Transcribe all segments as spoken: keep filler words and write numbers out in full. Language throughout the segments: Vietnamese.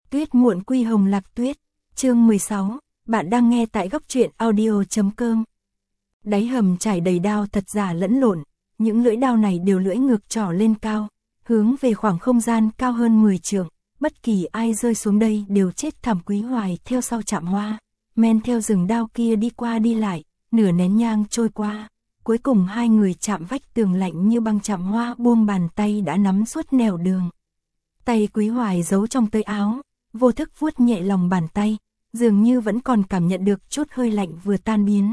Tuyết muộn quy hồng lạc tuyết, chương mười sáu, bạn đang nghe tại góc truyện audio.com. Đáy hầm trải đầy đao thật giả lẫn lộn, những lưỡi đao này đều lưỡi ngược trỏ lên cao, hướng về khoảng không gian cao hơn mười trượng, bất kỳ ai rơi xuống đây đều chết thảm. Quý Hoài theo sau Trạm Hoa, men theo rừng đao kia đi qua đi lại, nửa nén nhang trôi qua, cuối cùng hai người chạm vách tường lạnh như băng. Trạm Hoa buông bàn tay đã nắm suốt nẻo đường. Tay Quý Hoài giấu trong tơi áo, vô thức vuốt nhẹ lòng bàn tay, dường như vẫn còn cảm nhận được chút hơi lạnh vừa tan biến.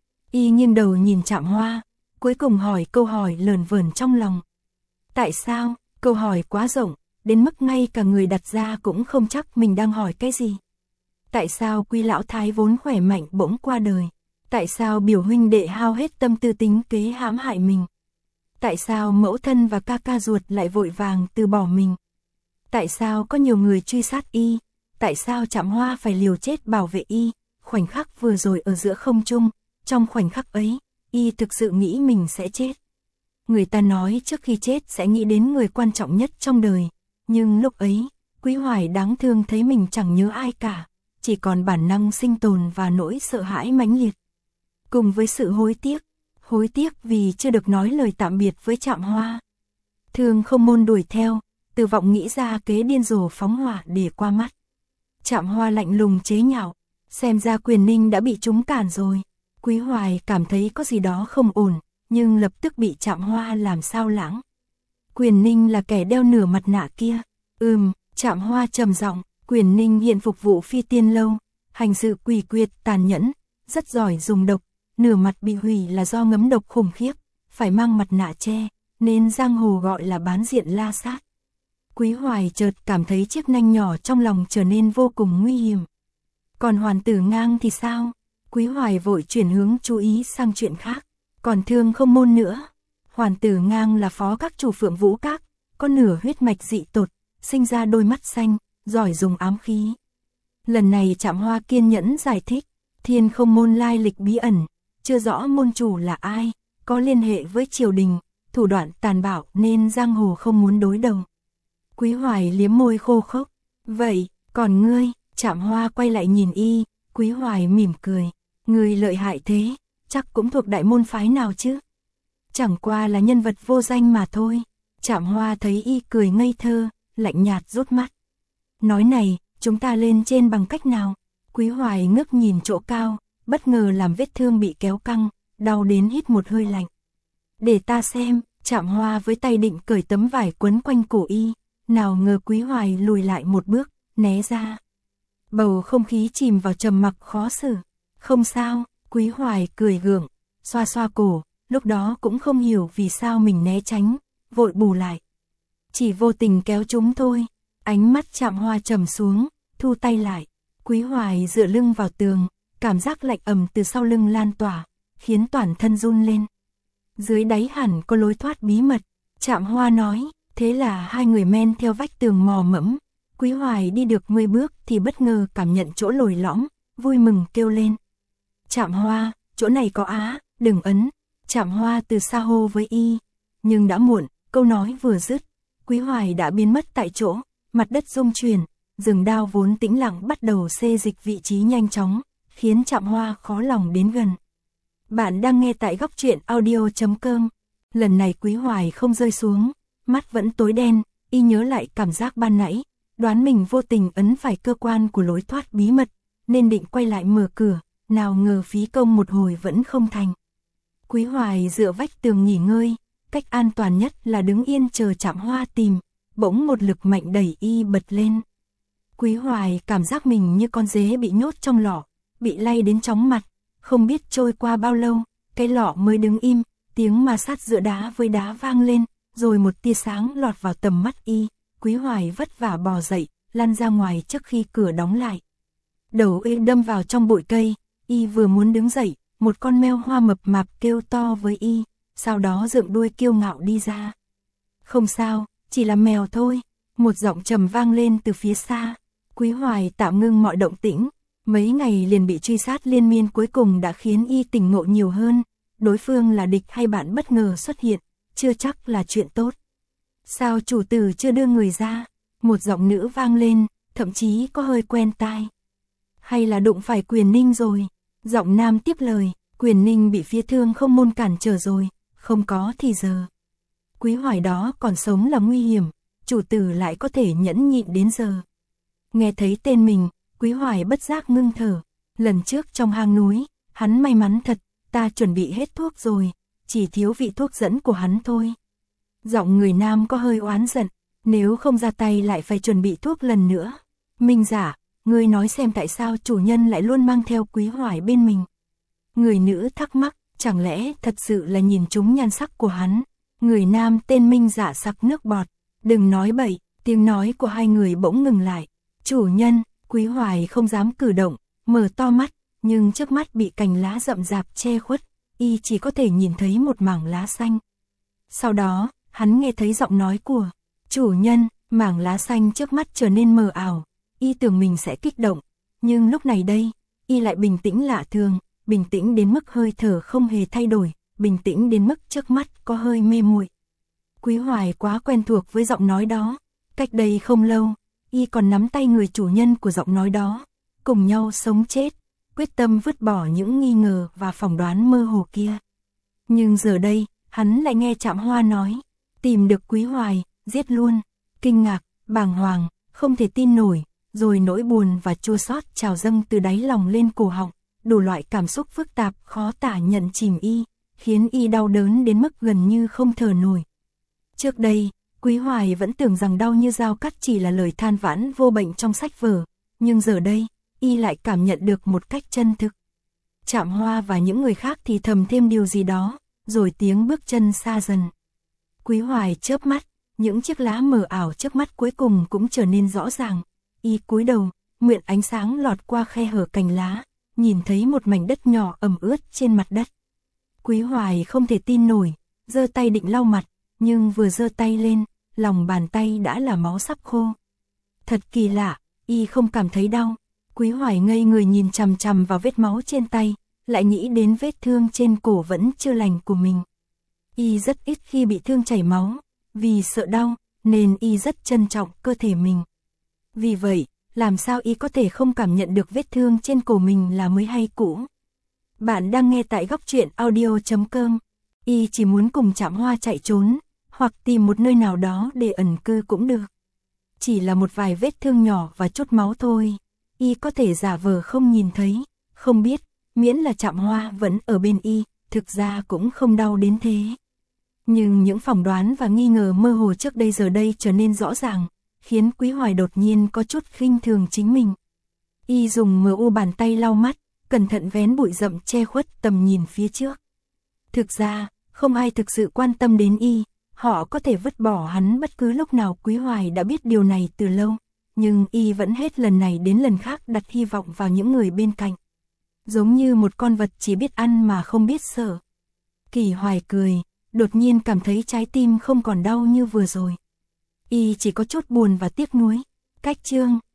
Y nghiêng đầu nhìn Trạm Hoa, cuối cùng hỏi câu hỏi lờn vờn trong lòng. Tại sao? Câu hỏi quá rộng, đến mức ngay cả người đặt ra cũng không chắc mình đang hỏi cái gì. Tại sao Quý lão thái vốn khỏe mạnh bỗng qua đời? Tại sao biểu huynh đệ hao hết tâm tư tính kế hãm hại mình? Tại sao mẫu thân và ca ca ruột lại vội vàng từ bỏ mình? Tại sao có nhiều người truy sát y? Tại sao Trạm Hoa phải liều chết bảo vệ y? Khoảnh khắc vừa rồi ở giữa không trung, trong khoảnh khắc ấy, y thực sự nghĩ mình sẽ chết. Người ta nói trước khi chết sẽ nghĩ đến người quan trọng nhất trong đời, nhưng lúc ấy, Quý Hoài đáng thương thấy mình chẳng nhớ ai cả, chỉ còn bản năng sinh tồn và nỗi sợ hãi mãnh liệt. Cùng với sự hối tiếc, hối tiếc vì chưa được nói lời tạm biệt với Trạm Hoa. Thương Không Môn đuổi theo, Từ Vọng nghĩ ra kế điên rồ phóng hỏa để qua mắt. Trạm Hoa lạnh lùng chế nhạo, xem ra Quyền Ninh đã bị chúng cản rồi. Quý Hoài cảm thấy có gì đó không ổn, nhưng lập tức bị Trạm Hoa làm sao lãng. Quyền Ninh là kẻ đeo nửa mặt nạ kia. Ừm, Trạm Hoa trầm giọng, Quyền Ninh hiện phục vụ Phi Tiên Lâu, hành sự quỷ quyệt tàn nhẫn, rất giỏi dùng độc, nửa mặt bị hủy là do ngấm độc khủng khiếp, phải mang mặt nạ che, nên giang hồ gọi là bán diện la sát. Quý Hoài chợt cảm thấy chiếc nanh nhỏ trong lòng trở nên vô cùng nguy hiểm. Còn Hoàn Tử Ngang thì sao? Quý Hoài vội chuyển hướng chú ý sang chuyện khác. Còn Thương Không Môn nữa. Hoàn Tử Ngang là phó các chủ Phượng Vũ Các, có nửa huyết mạch dị tột, sinh ra đôi mắt xanh, giỏi dùng ám khí. Lần này Trạm Hoa kiên nhẫn giải thích, Thiên Không Môn lai lịch bí ẩn, chưa rõ môn chủ là ai, có liên hệ với triều đình, thủ đoạn tàn bạo nên giang hồ không muốn đối đầu. Quý Hoài liếm môi khô khốc. Vậy, còn ngươi? Trạm Hoa quay lại nhìn y, Quý Hoài mỉm cười. Ngươi lợi hại thế, chắc cũng thuộc đại môn phái nào chứ? Chẳng qua là nhân vật vô danh mà thôi. Trạm Hoa thấy y cười ngây thơ, lạnh nhạt rút mắt. Nói này, chúng ta lên trên bằng cách nào? Quý Hoài ngước nhìn chỗ cao, bất ngờ làm vết thương bị kéo căng, đau đến hít một hơi lạnh. Để ta xem. Trạm Hoa với tay định cởi tấm vải quấn quanh cổ y, nào ngờ Quý Hoài lùi lại một bước, né ra. Bầu không khí chìm vào trầm mặc khó xử. Không sao, Quý Hoài cười gượng, xoa xoa cổ, lúc đó cũng không hiểu vì sao mình né tránh, vội bù lại. Chỉ vô tình kéo chúng thôi. Ánh mắt Trạm Hoa trầm xuống, thu tay lại. Quý Hoài dựa lưng vào tường, cảm giác lạnh ầm từ sau lưng lan tỏa, khiến toàn thân run lên. Dưới đáy hẳn có lối thoát bí mật, Trạm Hoa nói. Thế là hai người men theo vách tường mò mẫm. Quý Hoài đi được mười bước thì bất ngờ cảm nhận chỗ lồi lõm, vui mừng kêu lên. Trạm Hoa, chỗ này có á, đừng ấn. Trạm Hoa từ xa hô với y, nhưng đã muộn, câu nói vừa dứt, Quý Hoài đã biến mất tại chỗ, mặt đất rung chuyển, rừng đao vốn tĩnh lặng bắt đầu xê dịch vị trí nhanh chóng, khiến Trạm Hoa khó lòng đến gần. Bạn đang nghe tại góc truyện audio.com. Lần này Quý Hoài không rơi xuống, mắt vẫn tối đen, y nhớ lại cảm giác ban nãy, đoán mình vô tình ấn phải cơ quan của lối thoát bí mật, nên định quay lại mở cửa, nào ngờ phí công một hồi vẫn không thành. Quý Hoài dựa vách tường nghỉ ngơi, cách an toàn nhất là đứng yên chờ Trạm Hoa tìm, bỗng một lực mạnh đẩy y bật lên. Quý Hoài cảm giác mình như con dế bị nhốt trong lọ, bị lay đến chóng mặt, không biết trôi qua bao lâu, cái lọ mới đứng im, tiếng ma sát giữa đá với đá vang lên. Rồi một tia sáng lọt vào tầm mắt y, Quý Hoài vất vả bò dậy, lăn ra ngoài trước khi cửa đóng lại. Đầu y đâm vào trong bụi cây, y vừa muốn đứng dậy, một con mèo hoa mập mạp kêu to với y, sau đó dựng đuôi kiêu ngạo đi ra. Không sao, chỉ là mèo thôi, một giọng trầm vang lên từ phía xa. Quý Hoài tạm ngưng mọi động tĩnh, mấy ngày liền bị truy sát liên miên cuối cùng đã khiến y tỉnh ngộ nhiều hơn, đối phương là địch hay bạn bất ngờ xuất hiện, chưa chắc là chuyện tốt. Sao chủ tử chưa đưa người ra? Một giọng nữ vang lên, thậm chí có hơi quen tai. Hay là đụng phải Quyền Ninh rồi? Giọng nam tiếp lời, Quyền Ninh bị phía Thương Không Môn cản trở rồi, không có thì giờ. Quý Hoài đó còn sống là nguy hiểm, chủ tử lại có thể nhẫn nhịn đến giờ. Nghe thấy tên mình, Quý Hoài bất giác ngưng thở. Lần trước trong hang núi, hắn may mắn thật, ta chuẩn bị hết thuốc rồi, chỉ thiếu vị thuốc dẫn của hắn thôi. Giọng người nam có hơi oán giận, nếu không ra tay lại phải chuẩn bị thuốc lần nữa. Minh Giả, ngươi nói xem tại sao chủ nhân lại luôn mang theo Quý Hoài bên mình. Người nữ thắc mắc, chẳng lẽ thật sự là nhìn trúng nhan sắc của hắn. Người nam tên Minh Giả sặc nước bọt, đừng nói bậy, tiếng nói của hai người bỗng ngừng lại. Chủ nhân, Quý Hoài không dám cử động, mở to mắt, nhưng trước mắt bị cành lá rậm rạp che khuất, y chỉ có thể nhìn thấy một mảng lá xanh. Sau đó, hắn nghe thấy giọng nói của chủ nhân, mảng lá xanh trước mắt trở nên mờ ảo, y tưởng mình sẽ kích động, nhưng lúc này đây, y lại bình tĩnh lạ thường, bình tĩnh đến mức hơi thở không hề thay đổi, bình tĩnh đến mức trước mắt có hơi mê muội. Quý Hoài quá quen thuộc với giọng nói đó, cách đây không lâu, y còn nắm tay người chủ nhân của giọng nói đó, cùng nhau sống chết, quyết tâm vứt bỏ những nghi ngờ và phỏng đoán mơ hồ kia. Nhưng giờ đây, hắn lại nghe Trạm Hoa nói, tìm được Quý Hoài, giết luôn, kinh ngạc, bàng hoàng, không thể tin nổi, rồi nỗi buồn và chua xót trào dâng từ đáy lòng lên cổ họng, đủ loại cảm xúc phức tạp khó tả nhận chìm y, khiến y đau đớn đến mức gần như không thở nổi. Trước đây, Quý Hoài vẫn tưởng rằng đau như dao cắt chỉ là lời than vãn vô bệnh trong sách vở, nhưng giờ đây, y lại cảm nhận được một cách chân thực. Trạm Hoa và những người khác thì thầm thêm điều gì đó, rồi tiếng bước chân xa dần. Quý Hoài chớp mắt, những chiếc lá mờ ảo trước mắt cuối cùng cũng trở nên rõ ràng. Y cúi đầu, nguyện ánh sáng lọt qua khe hở cành lá, nhìn thấy một mảnh đất nhỏ ẩm ướt trên mặt đất. Quý Hoài không thể tin nổi, giơ tay định lau mặt, nhưng vừa giơ tay lên, lòng bàn tay đã là máu sắp khô. Thật kỳ lạ, y không cảm thấy đau. Quý Hoài ngây người nhìn chằm chằm vào vết máu trên tay, lại nghĩ đến vết thương trên cổ vẫn chưa lành của mình. Y rất ít khi bị thương chảy máu, vì sợ đau, nên y rất trân trọng cơ thể mình. Vì vậy, làm sao y có thể không cảm nhận được vết thương trên cổ mình là mới hay cũ. Bạn đang nghe tại góc truyện audio chấm com. Y chỉ muốn cùng Trạm Hoa chạy trốn, hoặc tìm một nơi nào đó để ẩn cư cũng được. Chỉ là một vài vết thương nhỏ và chút máu thôi, y có thể giả vờ không nhìn thấy, không biết, miễn là Trạm Hoa vẫn ở bên y, thực ra cũng không đau đến thế. Nhưng những phỏng đoán và nghi ngờ mơ hồ trước đây giờ đây trở nên rõ ràng, khiến Quý Hoài đột nhiên có chút khinh thường chính mình. Y dùng mờ u bàn tay lau mắt, cẩn thận vén bụi rậm che khuất tầm nhìn phía trước. Thực ra, không ai thực sự quan tâm đến y, họ có thể vứt bỏ hắn bất cứ lúc nào. Quý Hoài đã biết điều này từ lâu, nhưng y vẫn hết lần này đến lần khác đặt hy vọng vào những người bên cạnh. Giống như một con vật chỉ biết ăn mà không biết sợ. Kỳ Hoài cười, đột nhiên cảm thấy trái tim không còn đau như vừa rồi. Y chỉ có chút buồn và tiếc nuối. Cách chương